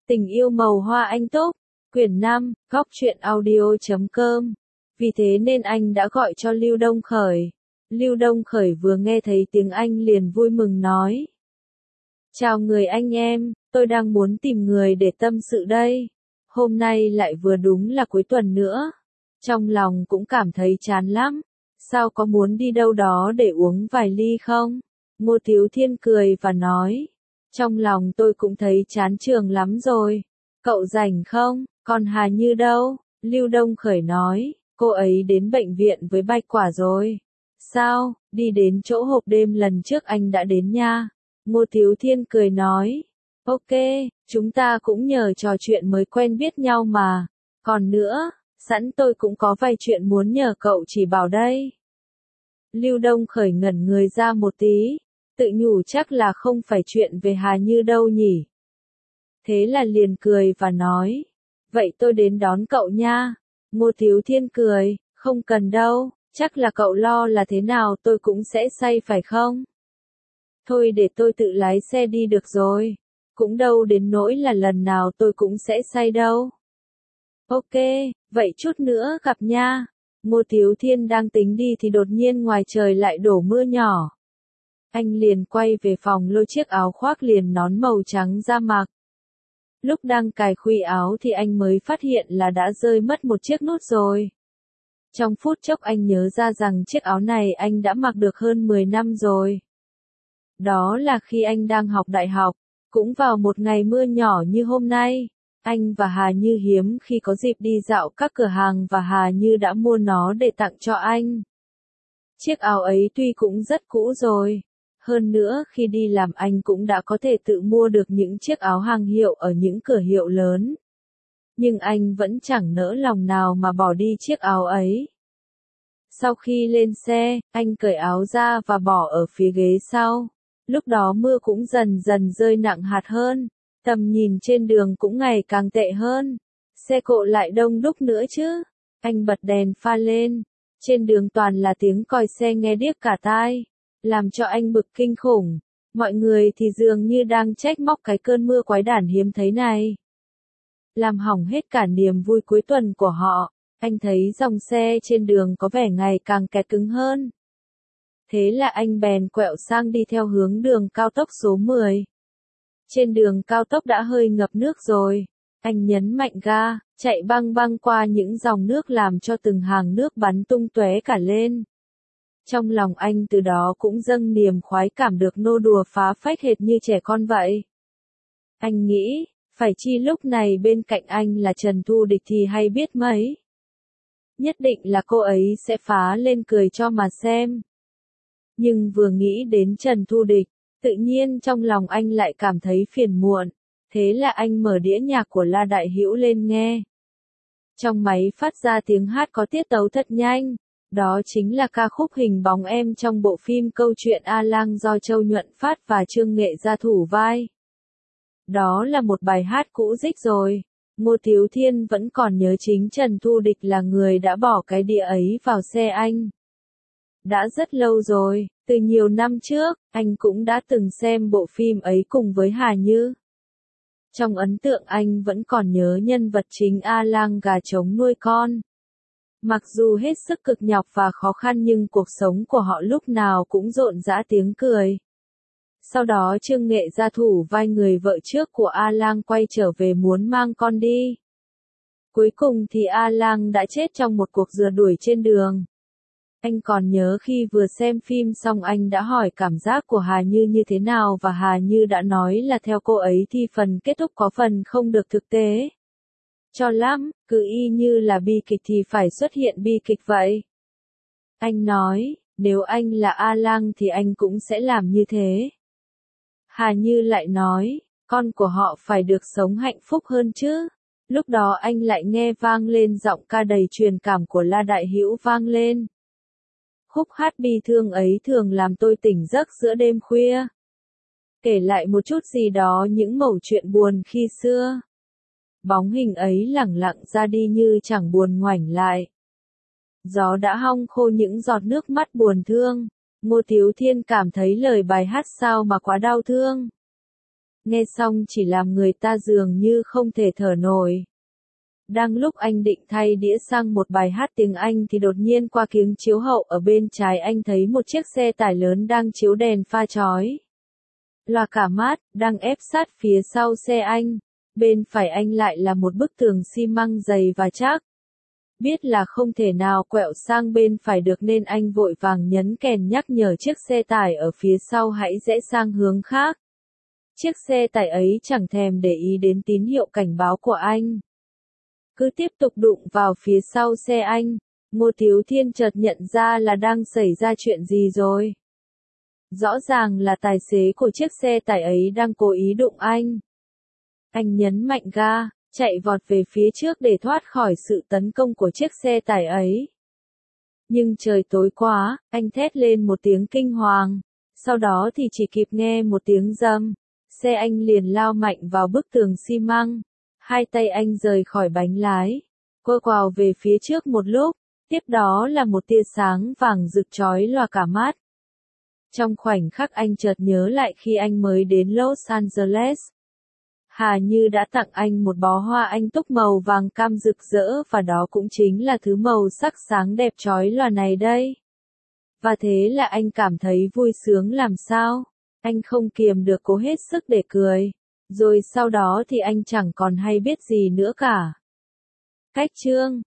Tình yêu màu hoa anh túc, quyển 5, góc truyện audio.com. Vì thế nên anh đã gọi cho Lưu Đông Khởi. Lưu Đông Khởi vừa nghe thấy tiếng Anh liền vui mừng nói. Chào người anh em, tôi đang muốn tìm người để tâm sự đây. Hôm nay lại vừa đúng là cuối tuần nữa. Trong lòng cũng cảm thấy chán lắm. Sao có muốn đi đâu đó để uống vài ly không? Ngô Thiếu Thiên cười và nói. Trong lòng tôi cũng thấy chán trường lắm rồi. Cậu rảnh không? Còn Hà Như đâu? Lưu Đông Khởi nói. Cô ấy đến bệnh viện với Bạch Quả rồi. Sao? Đi đến chỗ hộp đêm lần trước anh đã đến nha. Ngô Thiếu Thiên cười nói. Ok, chúng ta cũng nhờ trò chuyện mới quen biết nhau mà. Còn nữa, sẵn tôi cũng có vài chuyện muốn nhờ cậu chỉ bảo đây. Lưu Đông Khởi ngẩn người ra một tí, tự nhủ chắc là không phải chuyện về Hà Như đâu nhỉ. Thế là liền cười và nói, vậy tôi đến đón cậu nha. Ngô Thiếu Thiên cười, không cần đâu, chắc là cậu lo là thế nào tôi cũng sẽ say phải không? Thôi để tôi tự lái xe đi được rồi, cũng đâu đến nỗi là lần nào tôi cũng sẽ say đâu. Ok, vậy chút nữa gặp nha. Ngô Thiếu Thiên đang tính đi thì đột nhiên ngoài trời lại đổ mưa nhỏ. Anh liền quay về phòng lôi chiếc áo khoác liền nón màu trắng ra mặc. Lúc đang cài khuy áo thì anh mới phát hiện là đã rơi mất một chiếc nút rồi. Trong phút chốc anh nhớ ra rằng chiếc áo này anh đã mặc được hơn 10 năm rồi. Đó là khi anh đang học đại học, cũng vào một ngày mưa nhỏ như hôm nay. Anh và Hà Như hiếm khi có dịp đi dạo các cửa hàng và Hà Như đã mua nó để tặng cho anh. Chiếc áo ấy tuy cũng rất cũ rồi. Hơn nữa khi đi làm anh cũng đã có thể tự mua được những chiếc áo hàng hiệu ở những cửa hiệu lớn. Nhưng anh vẫn chẳng nỡ lòng nào mà bỏ đi chiếc áo ấy. Sau khi lên xe, anh cởi áo ra và bỏ ở phía ghế sau. Lúc đó mưa cũng dần dần rơi nặng hạt hơn. Tầm nhìn trên đường cũng ngày càng tệ hơn. Xe cộ lại đông đúc nữa chứ. Anh bật đèn pha lên. Trên đường toàn là tiếng còi xe nghe điếc cả tai. Làm cho anh bực kinh khủng. Mọi người thì dường như đang trách móc cái cơn mưa quái đản hiếm thấy này. Làm hỏng hết cả niềm vui cuối tuần của họ. Anh thấy dòng xe trên đường có vẻ ngày càng kẹt cứng hơn. Thế là anh bèn quẹo sang đi theo hướng đường cao tốc số 10. Trên đường cao tốc đã hơi ngập nước rồi. Anh nhấn mạnh ga, chạy băng băng qua những dòng nước làm cho từng hàng nước bắn tung tóe cả lên. Trong lòng anh từ đó cũng dâng niềm khoái cảm được nô đùa phá phách hệt như trẻ con vậy. Anh nghĩ, phải chi lúc này bên cạnh anh là Trần Thu Địch thì hay biết mấy. Nhất định là cô ấy sẽ phá lên cười cho mà xem. Nhưng vừa nghĩ đến Trần Thu Địch, tự nhiên trong lòng anh lại cảm thấy phiền muộn. Thế là anh mở đĩa nhạc của La Đại Hữu lên nghe. Trong máy phát ra tiếng hát có tiết tấu thật nhanh. Đó chính là ca khúc Hình bóng em trong bộ phim Câu chuyện A Lang do Châu Nhuận Phát và Trương Nghệ gia thủ vai. Đó là một bài hát cũ rích rồi. Ngô Thiếu Thiên vẫn còn nhớ chính Trần Thu Địch là người đã bỏ cái đĩa ấy vào xe anh. Đã rất lâu rồi, từ nhiều năm trước, anh cũng đã từng xem bộ phim ấy cùng với Hà Như. Trong ấn tượng anh vẫn còn nhớ nhân vật chính A Lang gà trống nuôi con. Mặc dù hết sức cực nhọc và khó khăn nhưng cuộc sống của họ lúc nào cũng rộn rã tiếng cười. Sau đó Trương Nghệ gia thủ vai người vợ trước của A Lang quay trở về muốn mang con đi. Cuối cùng thì A Lang đã chết trong một cuộc rượt đuổi trên đường. Anh còn nhớ khi vừa xem phim xong anh đã hỏi cảm giác của Hà Như như thế nào và Hà Như đã nói là theo cô ấy thì phần kết thúc có phần không được thực tế. Cho lắm, cứ y như là bi kịch thì phải xuất hiện bi kịch vậy. Anh nói, nếu anh là A Lang thì anh cũng sẽ làm như thế. Hà Như lại nói, con của họ phải được sống hạnh phúc hơn chứ. Lúc đó anh lại nghe vang lên giọng ca đầy truyền cảm của La Đại Hữu vang lên. Khúc hát bi thương ấy thường làm tôi tỉnh giấc giữa đêm khuya. Kể lại một chút gì đó những mẩu chuyện buồn khi xưa. Bóng hình ấy lẳng lặng ra đi như chẳng buồn ngoảnh lại. Gió đã hong khô những giọt nước mắt buồn thương. Ngô Thiếu Thiên cảm thấy lời bài hát sao mà quá đau thương. nghe xong chỉ làm người ta dường như không thể thở nổi. Đang lúc anh định thay đĩa sang một bài hát tiếng Anh thì đột nhiên qua kính chiếu hậu ở bên trái anh thấy một chiếc xe tải lớn đang chiếu đèn pha chói lòa cả mắt, đang ép sát phía sau xe anh. Bên phải anh lại là một bức tường xi măng dày và chắc. Biết là không thể nào quẹo sang bên phải được nên anh vội vàng nhấn kèn nhắc nhở chiếc xe tải ở phía sau hãy rẽ sang hướng khác. Chiếc xe tải ấy chẳng thèm để ý đến tín hiệu cảnh báo của anh. Cứ tiếp tục đụng vào phía sau xe anh. Ngô Thiếu Thiên chợt nhận ra là đang xảy ra chuyện gì rồi. Rõ ràng là tài xế của chiếc xe tải ấy đang cố ý đụng anh. Anh nhấn mạnh ga, chạy vọt về phía trước để thoát khỏi sự tấn công của chiếc xe tải ấy. Nhưng trời tối quá, anh thét lên một tiếng kinh hoàng. Sau đó thì chỉ kịp nghe một tiếng rầm. Xe anh liền lao mạnh vào bức tường xi măng. Hai tay anh rời khỏi bánh lái. Quơ quào về phía trước một lúc. Tiếp đó là một tia sáng vàng rực chói lòa cả mắt. Trong khoảnh khắc anh chợt nhớ lại khi anh mới đến Los Angeles. Hà Như đã tặng anh một bó hoa anh túc màu vàng cam rực rỡ và đó cũng chính là thứ màu sắc sáng đẹp chói lòa này đây. Và thế là anh cảm thấy vui sướng làm sao. Anh không kiềm được cố hết sức để cười. Rồi sau đó thì anh chẳng còn hay biết gì nữa cả. Cách chương